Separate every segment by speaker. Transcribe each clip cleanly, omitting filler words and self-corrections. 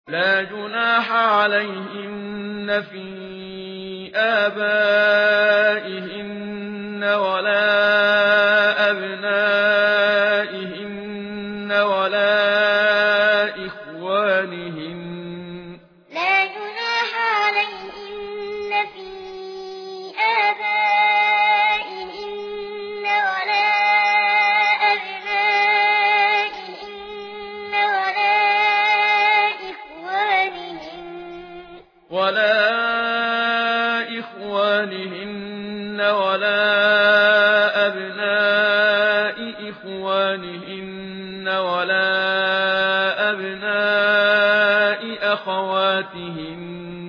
Speaker 1: لا جناح عليهن في آبائهن ولا أبنائهن ولا إخوانهن
Speaker 2: لا جناح عليهن في آبائهن ولا أبنائهن
Speaker 1: ولا إخوانهن ولا أبناء إخوانهن ولا أبناء أخواتهن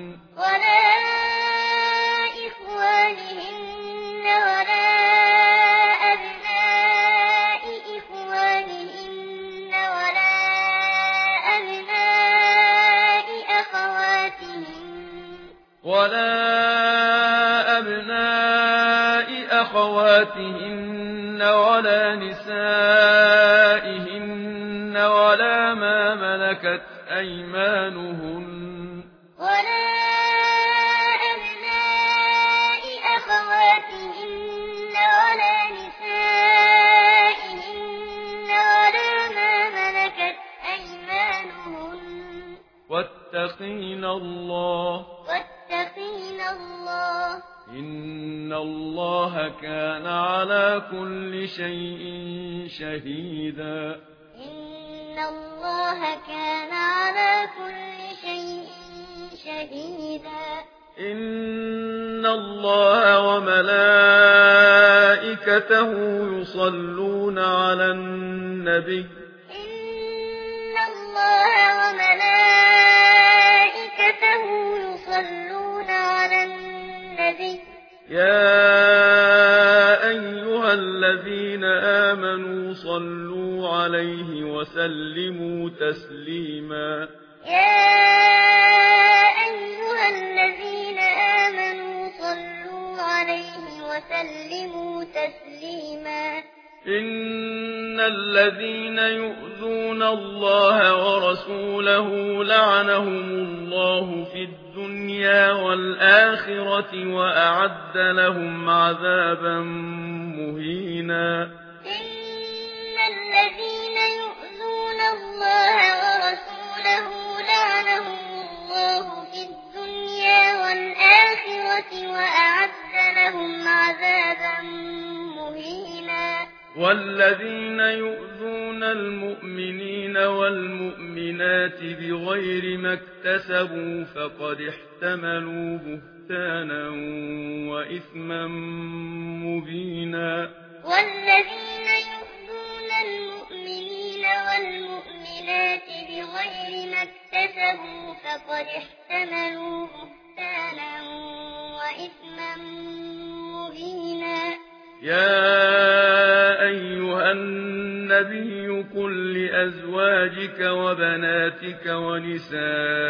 Speaker 1: ولا نسائهن ولا ما ملكت أيمانهن
Speaker 2: ولا أبناء أخواتهن ولا نسائهن ولا ما ملكت أيمانهن
Speaker 1: واتقين الله إن الله كان على كل شيء شهيدا
Speaker 2: إن الله كان على كل شيء شهيدا
Speaker 1: إن الله وملائكته يصلون على النبي
Speaker 2: إن الله وملائكته يصلون على النبي
Speaker 1: يا أيها الذين آمنوا صلوا عليه وسلموا تسليما
Speaker 2: يا أيها الذين آمنوا صلوا عليه وسلموا تسليما
Speaker 1: إن الذين يؤذون الله ورسوله لعنهم الله في الدنيا والآخرة وأعد لهم عذابا مهينا
Speaker 2: إن الذين يؤذون الله ورسوله لعنهم الله في الدنيا والآخرة وأعد لهم عذابا مهينا
Speaker 1: والذين يؤذون المؤمنين والمؤمنات بغير ما اكتسبوا فقد احتملوا بهتانا وإثما مبينا
Speaker 2: والذين يؤذون المؤمنين والمؤمنات بغير ما اكتسبوا فقد احتملوا بهتانا وإثما مبينا
Speaker 1: يا أيها النبي قل لأزواجك وبناتك ونساء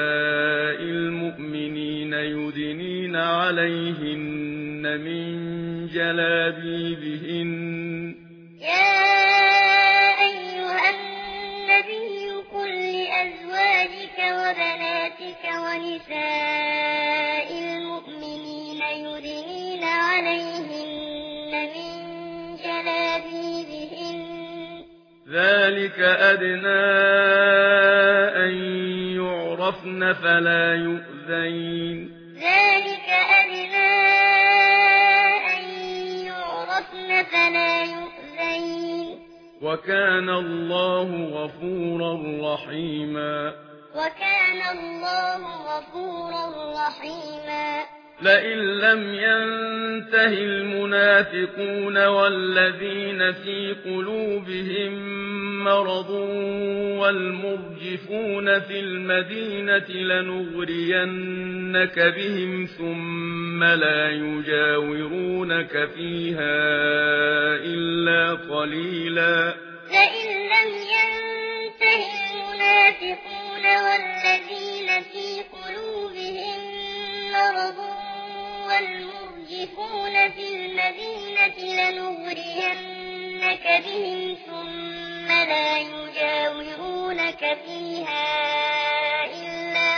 Speaker 1: المؤمنين يدنين عليهن من جلابيبهن
Speaker 2: يا أيها النبي قل لأزواجك وبناتك ونساء المؤمنين يدنين عليهن من جلابيبهن
Speaker 1: ذلك أدنى أن يعرفن فلا يؤذين
Speaker 2: ذلك أدنى أن يعرفن فلا يؤذين
Speaker 1: وكان الله غفورا رحيما
Speaker 2: وكان الله غفورا رحيما
Speaker 1: لئن لم ينته المنافقون والذين في قلوبهم مرض والمرجفون في المدينة لنغرينك بهم ثم لا يجاورونك فيها إلا قليلا
Speaker 2: لئن لم ينته المنافقون والذين في قلوبهم مرض والمرجفون في المدينة لنغرينك بهم ثم لا يجاورونك فيها إلا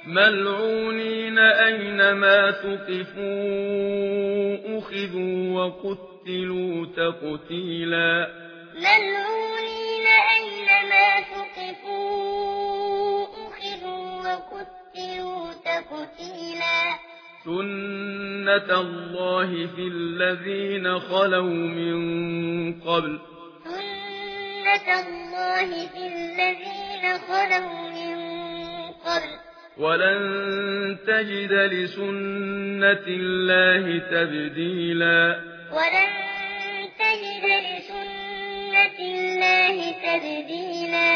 Speaker 1: ملعونين أينما ثقفوا أخذوا وقتلوا تقتيلا
Speaker 2: ملعونين أينما ثقفوا أخذوا وقتلوا تقتيلا
Speaker 1: سنة الله في الذين خلوا من قبل
Speaker 2: سنة الله في الذين خلوا من قبل
Speaker 1: ولن تجد لسنة الله تبديلا
Speaker 2: ولن تجد لسنة الله تبديلا